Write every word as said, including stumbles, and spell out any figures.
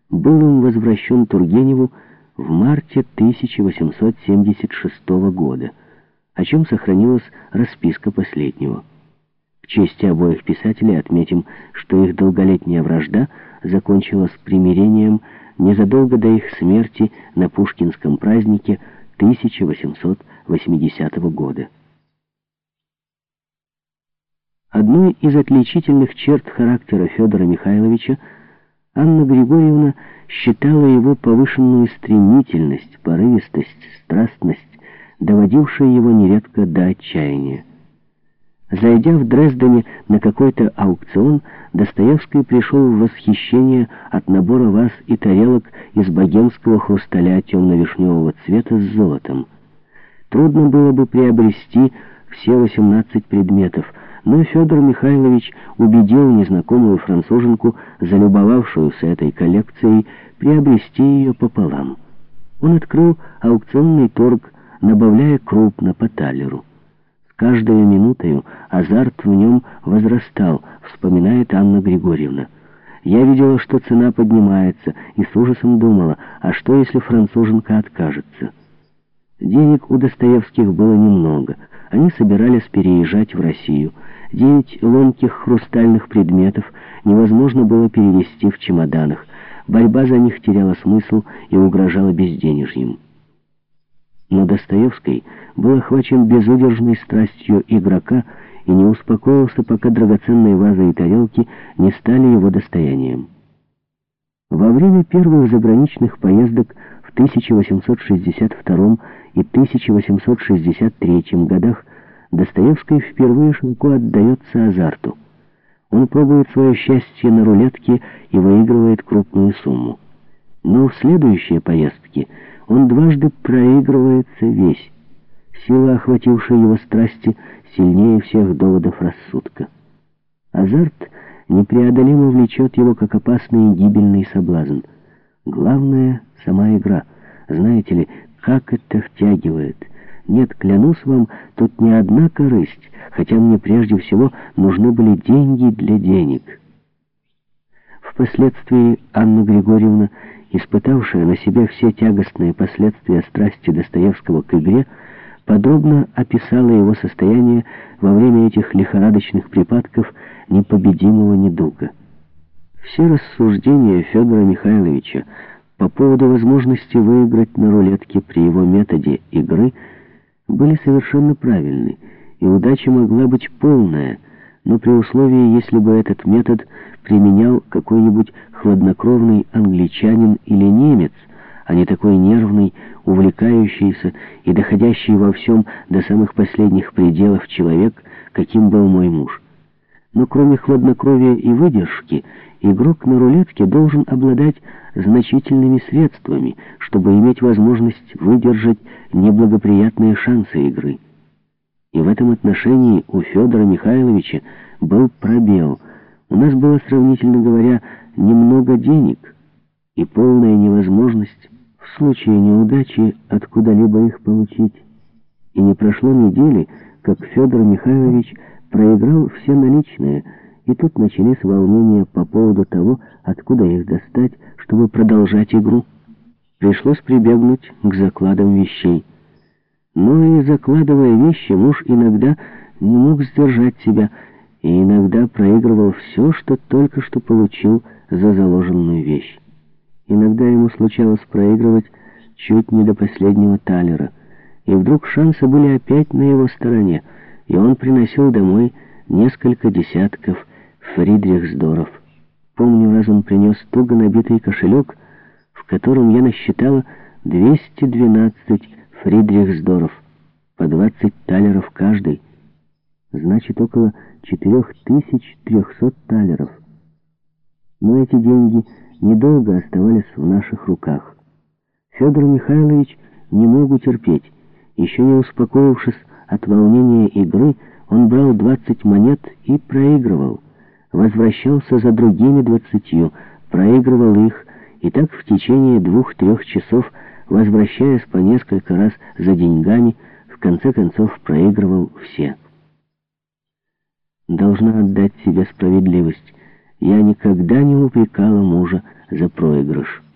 был им возвращен Тургеневу в марте тысяча восемьсот семьдесят шестого года, о чем сохранилась расписка последнего. В честь обоих писателей отметим, что их долголетняя вражда закончилась примирением незадолго до их смерти на Пушкинском празднике тысяча восемьсот восьмидесятого года. Одной из отличительных черт характера Федора Михайловича Анна Григорьевна считала его повышенную стремительность, порывистость, страстность, доводившая его нередко до отчаяния. Зайдя в Дрездене на какой-то аукцион, Достоевский пришел в восхищение от набора ваз и тарелок из богемского хрусталя темно-вишневого цвета с золотом. Трудно было бы приобрести все восемнадцать предметов, но Федор Михайлович убедил незнакомую француженку, залюбовавшуюся этой коллекцией, приобрести ее пополам. Он открыл аукционный торг, набавляя крупно по талеру. С каждой минутою азарт в нем возрастал, вспоминает Анна Григорьевна. Я видела, что цена поднимается, и с ужасом думала, а что, если француженка откажется? Денег у Достоевских было немного. Они собирались переезжать в Россию. Девять ломких хрустальных предметов невозможно было перевезти в чемоданах. Борьба за них теряла смысл и угрожала безденежьем. Но Достоевский был охвачен безудержной страстью игрока и не успокоился, пока драгоценные вазы и тарелки не стали его достоянием. Во время первых заграничных поездок в тысяча восемьсот шестьдесят втором и тысяча восемьсот шестьдесят третьем годах Достоевский впервые широко отдается азарту. Он пробует свое счастье на рулетке и выигрывает крупную сумму. Но в следующие поездки он дважды проигрывается весь. Сила, охватившая его страсти, сильнее всех доводов рассудка. Азарт непреодолимо влечет его, как опасный и гибельный соблазн. Главное — сама игра. Знаете ли, как это втягивает. Нет, клянусь вам, тут не одна корысть, хотя мне прежде всего нужны были деньги для денег. Впоследствии Анна Григорьевна, испытавшая на себе все тягостные последствия страсти Достоевского к игре, подробно описала его состояние во время этих лихорадочных припадков непобедимого недуга. Все рассуждения Федора Михайловича по поводу возможности выиграть на рулетке при его методе игры были совершенно правильны, и удача могла быть полная, но при условии, если бы этот метод применял какой-нибудь хладнокровный англичанин или немец, а не такой нервный, увлекающийся и доходящий во всем до самых последних пределов человек, каким был мой муж. Но кроме хладнокровия и выдержки, игрок на рулетке должен обладать значительными средствами, чтобы иметь возможность выдержать неблагоприятные шансы игры. И в этом отношении у Федора Михайловича был пробел. У нас было, сравнительно говоря, немного денег и полная невозможность в случае неудачи откуда-либо их получить. И не прошло недели, как Федор Михайлович проиграл все наличные, и тут начались волнения по поводу того, откуда их достать, чтобы продолжать игру. Пришлось прибегнуть к закладам вещей. Но и закладывая вещи, муж иногда не мог сдержать себя, и иногда проигрывал все, что только что получил за заложенную вещь. Иногда ему случалось проигрывать чуть не до последнего талера, и вдруг шансы были опять на его стороне, и он приносил домой несколько десятков фридрихсдоров. Помню, раз он принес туго набитый кошелек, в котором я насчитала двести двенадцать фридрихсдоров, по двадцать талеров каждый. Значит, около четырех тысяч трехсот талеров. Но эти деньги недолго оставались в наших руках. Федор Михайлович не мог утерпеть. Еще не успокоившись от волнения игры, он брал двадцать монет и проигрывал. Возвращался за другими двадцатью, проигрывал их, и так в течение двух-трех часов, возвращаясь по несколько раз за деньгами, в конце концов проигрывал все. Должна отдать себе справедливость. я никогда не упрекала мужа за проигрыш.